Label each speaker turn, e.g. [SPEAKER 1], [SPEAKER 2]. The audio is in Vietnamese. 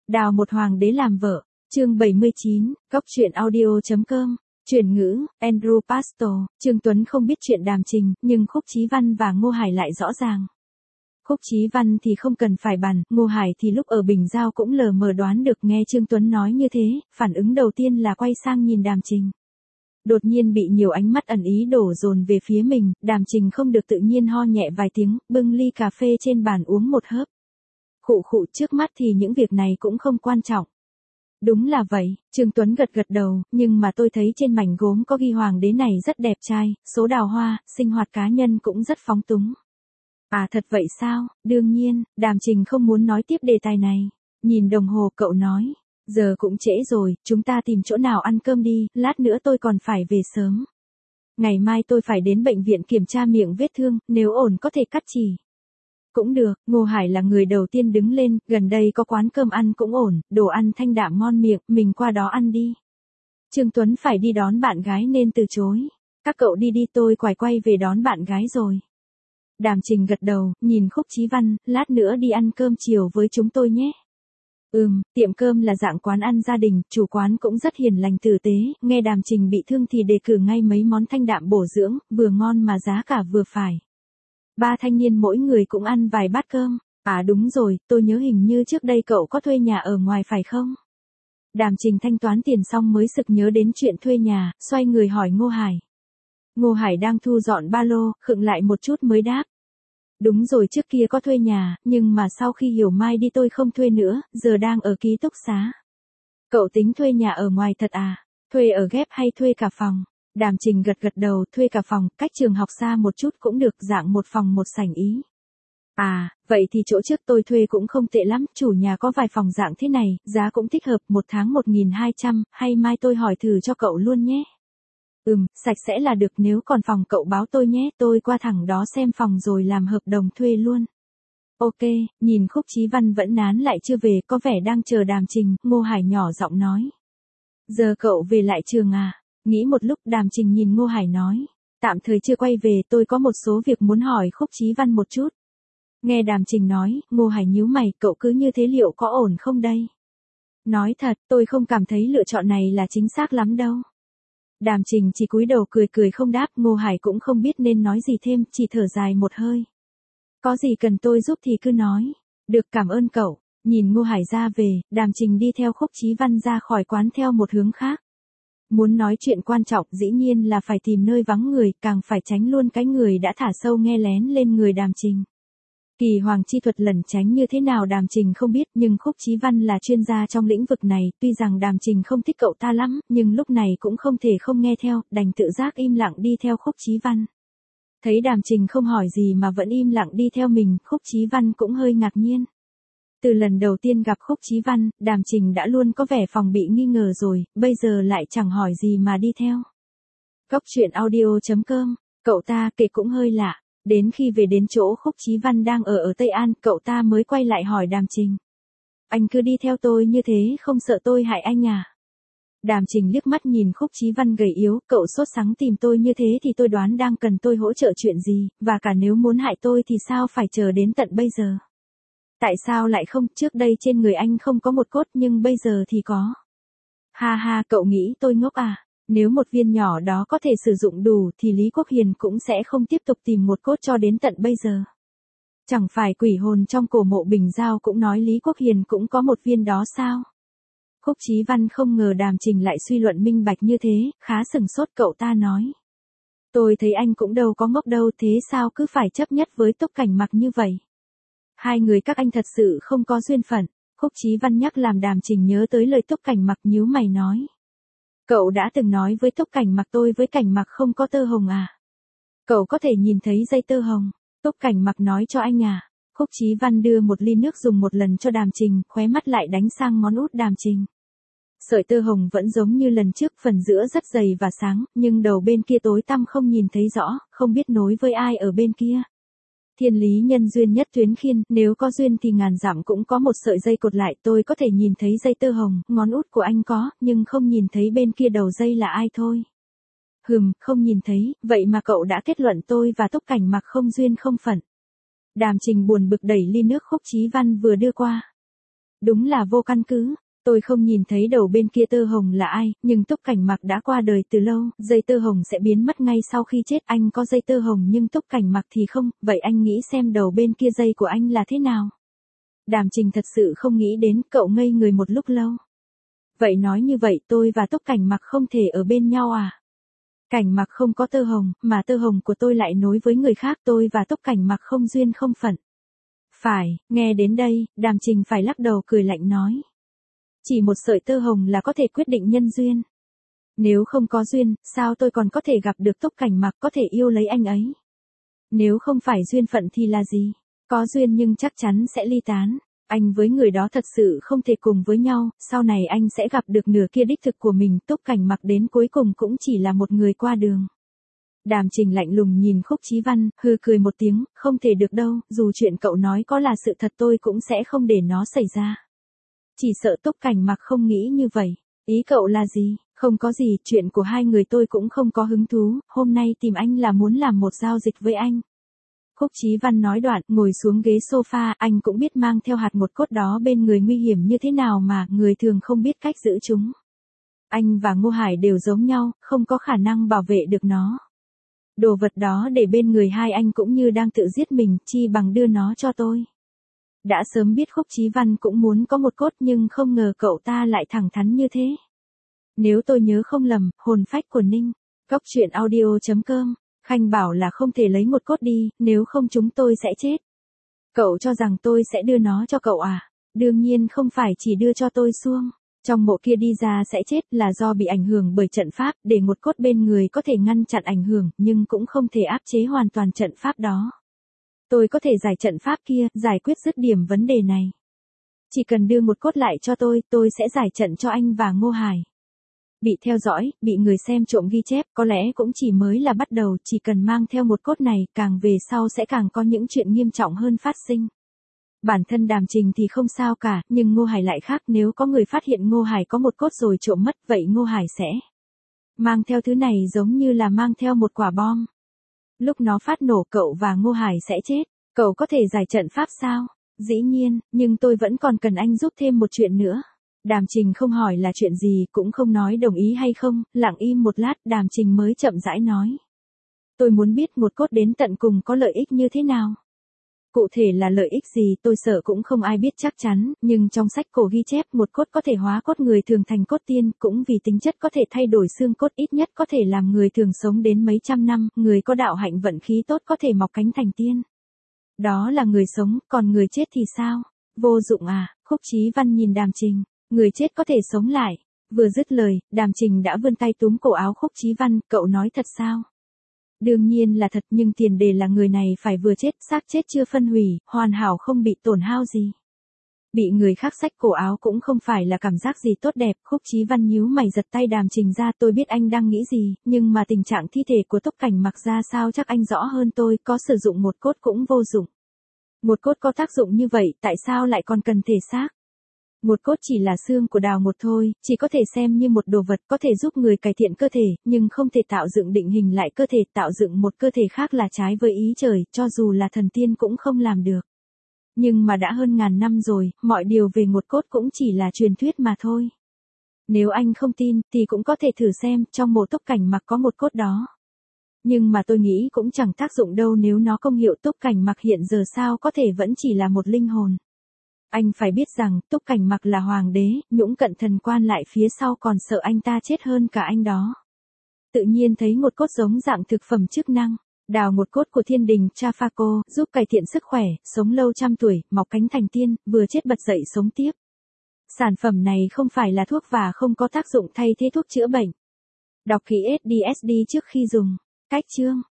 [SPEAKER 1] Đào một hoàng đế làm vợ, chương 79, Cốc truyện audio.com, chuyển ngữ, Andrew Pastor, Trương Tuấn không biết chuyện Đàm Trình, nhưng Khúc Chí Văn và Ngô Hải lại rõ ràng. Khúc Chí Văn thì không cần phải bàn, Ngô Hải thì lúc ở Bình Giao cũng lờ mờ đoán được nghe Trương Tuấn nói như thế, phản ứng đầu tiên là quay sang nhìn Đàm Trình. Đột nhiên bị nhiều ánh mắt ẩn ý đổ dồn về phía mình, Đàm Trình không được tự nhiên ho nhẹ vài tiếng, bưng ly cà phê trên bàn uống một hớp. Khụ khụ, trước mắt thì những việc này cũng không quan trọng. Đúng là vậy, Trương Tuấn gật gật đầu, nhưng mà tôi thấy trên mảnh gốm có ghi hoàng đế này rất đẹp trai, số đào hoa, sinh hoạt cá nhân cũng rất phóng túng. À thật vậy sao, đương nhiên, Đàm Trình không muốn nói tiếp đề tài này. Nhìn đồng hồ cậu nói, giờ cũng trễ rồi, chúng ta tìm chỗ nào ăn cơm đi, lát nữa tôi còn phải về sớm. Ngày mai tôi phải đến bệnh viện kiểm tra miệng vết thương, nếu ổn có thể cắt chỉ. Cũng được, Ngô Hải là người đầu tiên đứng lên, gần đây có quán cơm ăn cũng ổn, đồ ăn thanh đạm ngon miệng, mình qua đó ăn đi. Trương Tuấn phải đi đón bạn gái nên từ chối. Các cậu đi đi, tôi quay về đón bạn gái rồi. Đàm Trình gật đầu, nhìn Khúc Chí Văn, lát nữa đi ăn cơm chiều với chúng tôi nhé. Tiệm cơm là dạng quán ăn gia đình, chủ quán cũng rất hiền lành tử tế, nghe Đàm Trình bị thương thì đề cử ngay mấy món thanh đạm bổ dưỡng, vừa ngon mà giá cả vừa phải. Ba thanh niên mỗi người cũng ăn vài bát cơm. À đúng rồi, tôi nhớ hình như trước đây cậu có thuê nhà ở ngoài phải không? Đàm Trình thanh toán tiền xong mới sực nhớ đến chuyện thuê nhà, xoay người hỏi Ngô Hải. Ngô Hải đang thu dọn ba lô, khựng lại một chút mới đáp. Đúng rồi, trước kia có thuê nhà, nhưng mà sau khi Hiểu Mai đi tôi không thuê nữa, giờ đang ở ký túc xá. Cậu tính thuê nhà ở ngoài thật à? Thuê ở ghép hay thuê cả phòng? Đàm Trình gật gật đầu, thuê cả phòng, cách trường học xa một chút cũng được, dạng một phòng một sảnh ý. À, vậy thì chỗ trước tôi thuê cũng không tệ lắm, chủ nhà có vài phòng dạng thế này, giá cũng thích hợp, một tháng 1.200, hay mai tôi hỏi thử cho cậu luôn nhé. Sạch sẽ là được, nếu còn phòng cậu báo tôi nhé, tôi qua thẳng đó xem phòng rồi làm hợp đồng thuê luôn. Ok, nhìn Khúc Chí Văn vẫn nán lại chưa về, có vẻ đang chờ Đàm Trình, Ngô Hải nhỏ giọng nói. Giờ cậu về lại trường à? Nghĩ một lúc, Đàm Trình nhìn Ngô Hải nói. Tạm thời chưa quay về, tôi có một số việc muốn hỏi Khúc Chí Văn một chút. Nghe Đàm Trình nói, Ngô Hải nhíu mày, cậu cứ như thế liệu có ổn không đây? Nói thật, tôi không cảm thấy lựa chọn này là chính xác lắm đâu. Đàm Trình chỉ cúi đầu cười không đáp, Ngô Hải cũng không biết nên nói gì thêm, chỉ thở dài một hơi. Có gì cần tôi giúp thì cứ nói. Được, cảm ơn cậu. Nhìn Ngô Hải ra về, Đàm Trình đi theo Khúc Chí Văn ra khỏi quán theo một hướng khác. Muốn nói chuyện quan trọng dĩ nhiên là phải tìm nơi vắng người, càng phải tránh luôn cái người đã thả sâu nghe lén lên người Đàm Trình. Kỳ hoàng chi thuật lẩn tránh như thế nào Đàm Trình không biết, nhưng Khúc Chí Văn là chuyên gia trong lĩnh vực này, tuy rằng Đàm Trình không thích cậu ta lắm, nhưng lúc này cũng không thể không nghe theo, đành tự giác im lặng đi theo Khúc Chí Văn. Thấy Đàm Trình không hỏi gì mà vẫn im lặng đi theo mình, Khúc Chí Văn cũng hơi ngạc nhiên. Từ lần đầu tiên gặp Khúc Chí Văn, Đàm Trình đã luôn có vẻ phòng bị nghi ngờ rồi, bây giờ lại chẳng hỏi gì mà đi theo. Cốc truyện audio.com, cậu ta kể cũng hơi lạ. Đến khi về đến chỗ Khúc Chí Văn đang ở Tây An, cậu ta mới quay lại hỏi Đàm Trình. Anh cứ đi theo tôi như thế không sợ tôi hại anh à? Đàm Trình liếc mắt nhìn Khúc Chí Văn gầy yếu, cậu sốt sắng tìm tôi như thế thì tôi đoán đang cần tôi hỗ trợ chuyện gì, và cả nếu muốn hại tôi thì sao phải chờ đến tận bây giờ? Tại sao lại không, trước đây trên người anh không có một cốt nhưng bây giờ thì có. Ha ha, cậu nghĩ tôi ngốc à? Nếu một viên nhỏ đó có thể sử dụng đủ thì Lý Quốc Hiền cũng sẽ không tiếp tục tìm một cốt cho đến tận bây giờ. Chẳng phải quỷ hồn trong cổ mộ Bình Giao cũng nói Lý Quốc Hiền cũng có một viên đó sao? Khúc Chí Văn không ngờ Đàm Trình lại suy luận minh bạch như thế, khá sừng sốt, cậu ta nói. Tôi thấy anh cũng đâu có ngốc đâu, thế sao cứ phải chấp nhất với Túc Cảnh Mặc như vậy? Hai người các anh thật sự không có duyên phận. Khúc Chí Văn nhắc làm Đàm Trình nhớ tới lời Túc Cảnh Mặc, nhíu mày nói. Cậu đã từng nói với Túc Cảnh Mặc tôi với Cảnh Mặc không có tơ hồng à? Cậu có thể nhìn thấy dây tơ hồng. Túc Cảnh Mặc nói cho anh à? Khúc Chí Văn đưa một ly nước dùng một lần cho Đàm Trình, khóe mắt lại đánh sang ngón út Đàm Trình. Sợi tơ hồng vẫn giống như lần trước, phần giữa rất dày và sáng, nhưng đầu bên kia tối tăm không nhìn thấy rõ, không biết nối với ai ở bên kia. Thiên lý nhân duyên nhất tuyến khiên, nếu có duyên thì ngàn dặm cũng có một sợi dây cột lại, tôi có thể nhìn thấy dây tơ hồng, ngón út của anh có, nhưng không nhìn thấy bên kia đầu dây là ai thôi. Không nhìn thấy, vậy mà cậu đã kết luận tôi và Túc Cảnh Mặc không duyên không phận. Đàm Trình buồn bực đẩy ly nước Khúc Chí Văn vừa đưa qua. Đúng là vô căn cứ. Tôi không nhìn thấy đầu bên kia tơ hồng là ai, nhưng Túc Cảnh Mặc đã qua đời từ lâu, dây tơ hồng sẽ biến mất ngay sau khi chết. Anh có dây tơ hồng nhưng Túc Cảnh Mặc thì không, vậy anh nghĩ xem đầu bên kia dây của anh là thế nào? Đàm Trình thật sự không nghĩ đến, cậu ngây người một lúc lâu. Vậy nói như vậy tôi và Túc Cảnh Mặc không thể ở bên nhau à? Cảnh Mặc không có tơ hồng, mà tơ hồng của tôi lại nối với người khác, tôi và Túc Cảnh Mặc không duyên không phận. Phải, nghe đến đây, Đàm Trình phải lắc đầu cười lạnh nói. Chỉ một sợi tơ hồng là có thể quyết định nhân duyên. Nếu không có duyên, sao tôi còn có thể gặp được Túc Cảnh Mặc, có thể yêu lấy anh ấy? Nếu không phải duyên phận thì là gì? Có duyên nhưng chắc chắn sẽ ly tán. Anh với người đó thật sự không thể cùng với nhau, sau này anh sẽ gặp được nửa kia đích thực của mình. Túc Cảnh Mặc đến cuối cùng cũng chỉ là một người qua đường. Đàm Trình lạnh lùng nhìn Khúc Chí Văn, hừ cười một tiếng, không thể được đâu, dù chuyện cậu nói có là sự thật tôi cũng sẽ không để nó xảy ra. Chỉ sợ Túc Cảnh Mặc không nghĩ như vậy. Ý cậu là gì? Không có gì, chuyện của hai người tôi cũng không có hứng thú, hôm nay tìm anh là muốn làm một giao dịch với anh. Khúc Chí Văn nói đoạn, ngồi xuống ghế sofa, anh cũng biết mang theo hạt một cốt đó bên người nguy hiểm như thế nào mà, người thường không biết cách giữ chúng. Anh và Ngô Hải đều giống nhau, không có khả năng bảo vệ được nó. Đồ vật đó để bên người hai anh cũng như đang tự giết mình, chi bằng đưa nó cho tôi. Đã sớm biết Khúc Chí Văn cũng muốn có một cốt nhưng không ngờ cậu ta lại thẳng thắn như thế. Nếu tôi nhớ không lầm, hồn phách của Ninh, goctruyện.audio.com, Khanh bảo là không thể lấy một cốt đi, nếu không chúng tôi sẽ chết. Cậu cho rằng tôi sẽ đưa nó cho cậu à? Đương nhiên không phải chỉ đưa cho tôi xuông. Trong mộ kia đi ra sẽ chết là do bị ảnh hưởng bởi trận pháp, để một cốt bên người có thể ngăn chặn ảnh hưởng, nhưng cũng không thể áp chế hoàn toàn trận pháp đó. Tôi có thể giải trận pháp kia, giải quyết dứt điểm vấn đề này. Chỉ cần đưa một cốt lại cho tôi sẽ giải trận cho anh và Ngô Hải. Bị theo dõi, bị người xem trộm ghi chép, có lẽ cũng chỉ mới là bắt đầu, chỉ cần mang theo một cốt này, càng về sau sẽ càng có những chuyện nghiêm trọng hơn phát sinh. Bản thân Đàm Trình thì không sao cả, nhưng Ngô Hải lại khác, nếu có người phát hiện Ngô Hải có một cốt rồi trộm mất, vậy Ngô Hải sẽ mang theo thứ này giống như là mang theo một quả bom. Lúc nó phát nổ cậu và Ngô Hải sẽ chết, cậu có thể giải trận pháp sao? Dĩ nhiên, nhưng tôi vẫn còn cần anh giúp thêm một chuyện nữa. Đàm Trình không hỏi là chuyện gì, cũng không nói đồng ý hay không, lặng im một lát, Đàm Trình mới chậm rãi nói. Tôi muốn biết một cốt đến tận cùng có lợi ích như thế nào. Cụ thể là lợi ích gì tôi sợ cũng không ai biết chắc chắn, nhưng trong sách cổ ghi chép một cốt có thể hóa cốt người thường thành cốt tiên, cũng vì tính chất có thể thay đổi xương cốt, ít nhất có thể làm người thường sống đến mấy trăm năm, người có đạo hạnh vận khí tốt có thể mọc cánh thành tiên. Đó là người sống, còn người chết thì sao? Vô dụng à? Khúc Chí Văn nhìn Đàm Trình, người chết có thể sống lại. Vừa dứt lời, Đàm Trình đã vươn tay túm cổ áo Khúc Chí Văn, cậu nói thật sao? Đương nhiên là thật, nhưng tiền đề là người này phải vừa chết, xác chết chưa phân hủy, hoàn hảo không bị tổn hao gì. Bị người khác xách cổ áo cũng không phải là cảm giác gì tốt đẹp. Khúc Chí Văn nhíu mày giật tay Đàm Trình ra, tôi biết anh đang nghĩ gì, nhưng mà tình trạng thi thể của Túc Cảnh Mặc ra sao chắc anh rõ hơn tôi, có sử dụng một cốt cũng vô dụng. Một cốt có tác dụng như vậy, tại sao lại còn cần thể xác? Một cốt chỉ là xương của đào một thôi, chỉ có thể xem như một đồ vật, có thể giúp người cải thiện cơ thể, nhưng không thể tạo dựng định hình lại cơ thể, tạo dựng một cơ thể khác là trái với ý trời, cho dù là thần tiên cũng không làm được. Nhưng mà đã hơn ngàn năm rồi, mọi điều về một cốt cũng chỉ là truyền thuyết mà thôi. Nếu anh không tin, thì cũng có thể thử xem, trong mộ Túc Cảnh Mặc có một cốt đó. Nhưng mà tôi nghĩ cũng chẳng tác dụng đâu, nếu nó công hiệu Túc Cảnh Mặc hiện giờ sao có thể vẫn chỉ là một linh hồn. Anh phải biết rằng, Túc Cảnh Mặc là hoàng đế, Nhũng Cận thần quan lại phía sau còn sợ anh ta chết hơn cả anh đó. Tự nhiên thấy một cốt giống dạng thực phẩm chức năng, đào một cốt của thiên đình Trafaco, giúp cải thiện sức khỏe, sống lâu trăm tuổi, mọc cánh thành tiên, vừa chết bật dậy sống tiếp. Sản phẩm này không phải là thuốc và không có tác dụng thay thế thuốc chữa bệnh. Đọc kỹ SDSD trước khi dùng. Cách chương